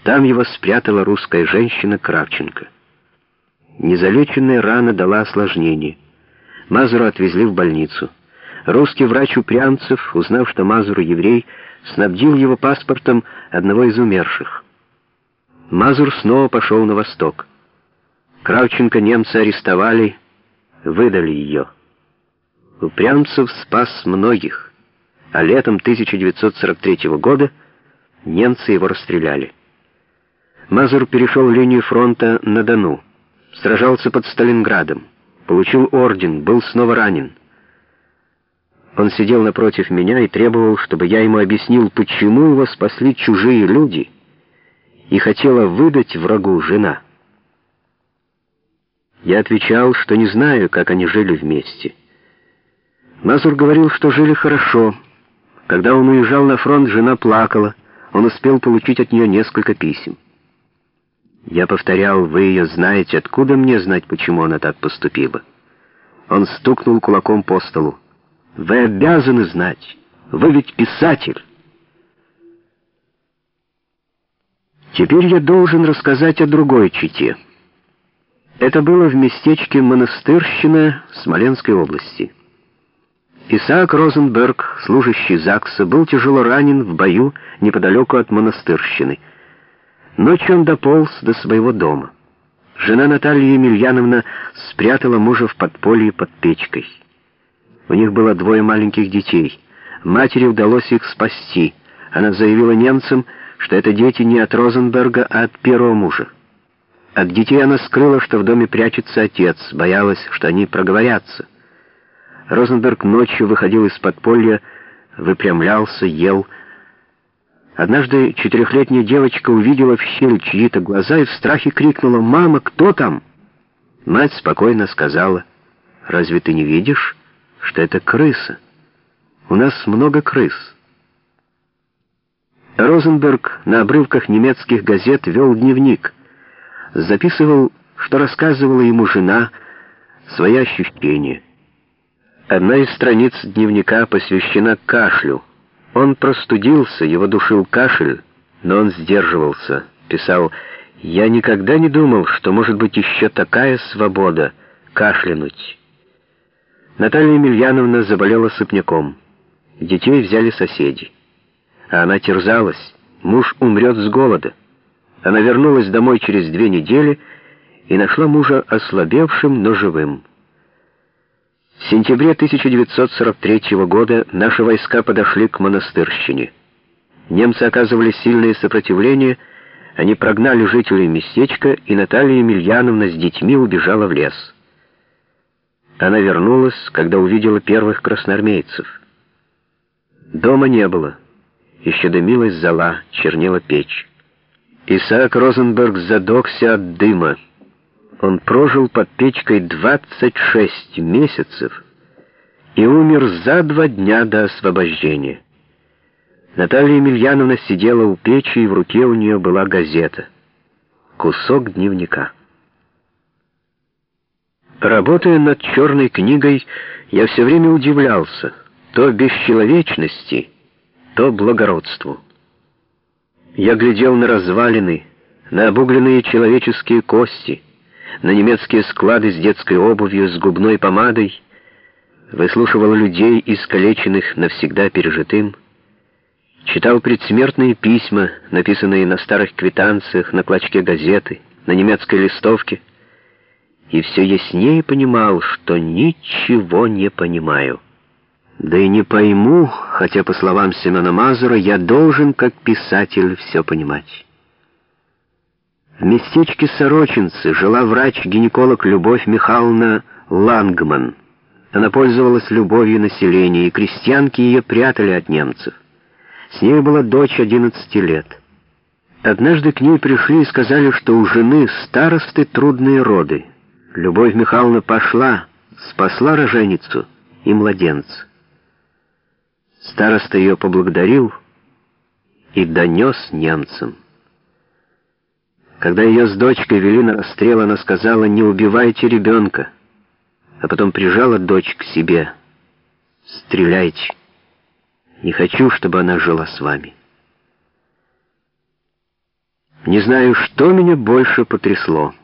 Там его спрятала русская женщина Кравченко. Незалеченная рана дала осложнение. Мазура отвезли в больницу. Русский врач Упрямцев, узнав, что Мазур еврей, снабдил его паспортом одного из умерших. Мазур снова пошел на восток. Кравченко немцы арестовали, выдали ее. Упрямцев спас многих, а летом 1943 года немцы его расстреляли. Мазур перешел линию фронта на Дону, сражался под Сталинградом, получил орден, был снова ранен. Он сидел напротив меня и требовал, чтобы я ему объяснил, почему его спасли чужие люди, и хотела выдать врагу жена. Я отвечал, что не знаю, как они жили вместе. Мазур говорил, что жили хорошо. Когда он уезжал на фронт, жена плакала. Он успел получить от нее несколько писем. Я повторял: «Вы ее знаете, откуда мне знать, почему она так поступила?» Он стукнул кулаком по столу. «Вы обязаны знать, вы ведь писатель!» Теперь я должен рассказать о другой чете. Это было в местечке Монастырщина Смоленской области. Исаак Розенберг, служащий ЗАГСа, был тяжело ранен в бою неподалеку от Монастырщины. Ночью он дополз до своего дома. Жена Наталья Емельяновна спрятала мужа в подполье под печкой. У них было 2 маленьких детей. Матери удалось их спасти. Она заявила немцам, что это дети не от Розенберга, а от первого мужа. От детей она скрыла, что в доме прячется отец, боялась, что они проговорятся. Розенберг ночью выходил из подполья, выпрямлялся, ел. Однажды 4-летняя девочка увидела в щель чьи-то глаза и в страхе крикнула: «Мама, кто там?» Мать спокойно сказала: «Разве ты не видишь, что это крыса? У нас много крыс». Розенберг на обрывках немецких газет вел дневник. Записывал, что рассказывала ему жена, свои ощущения. Одна из страниц дневника посвящена кашлю. Он простудился, его душил кашель, но он сдерживался. Писал: «Я никогда не думал, что может быть еще такая свобода — кашлянуть». Наталья Емельяновна заболела сыпняком. Детей взяли соседи. А она терзалась: муж умрет с голода. Она вернулась домой через 2 недели и нашла мужа ослабевшим, но живым. В сентябре 1943 года наши войска подошли к Монастырщине. Немцы оказывали сильное сопротивление, они прогнали жителей местечка, и Наталья Емельяновна с детьми убежала в лес. Она вернулась, когда увидела первых красноармейцев. Дома не было. Еще дымилась зола, чернела печь. Исаак Розенберг задохся от дыма. Он прожил под печкой 26 месяцев и умер за 2 дня до освобождения. Наталья Емельяновна сидела у печи, и в руке у нее была газета. Кусок дневника. Работая над черной книгой, я все время удивлялся то бесчеловечности, то благородству. Я глядел на развалины, на обугленные человеческие кости, на немецкие склады с детской обувью, с губной помадой, выслушивал людей, искалеченных навсегда пережитым, читал предсмертные письма, написанные на старых квитанциях, на клочке газеты, на немецкой листовке, и все яснее понимал, что ничего не понимаю. Да и не пойму, хотя, по словам Семена Мазура, я должен, как писатель, все понимать. В местечке Сорочинцы жила врач-гинеколог Любовь Михайловна Лангман. Она пользовалась любовью населения, и крестьянки ее прятали от немцев. С ней была дочь 11 лет. Однажды к ней пришли и сказали, что у жены старосты трудные роды. Любовь Михайловна пошла, спасла роженицу и младенца. Староста ее поблагодарил и донес немцам. Когда ее с дочкой вели на расстрел, она сказала: «Не убивайте ребенка», а потом прижала дочь к себе. «Стреляйте. Не хочу, чтобы она жила с вами». Не знаю, что меня больше потрясло.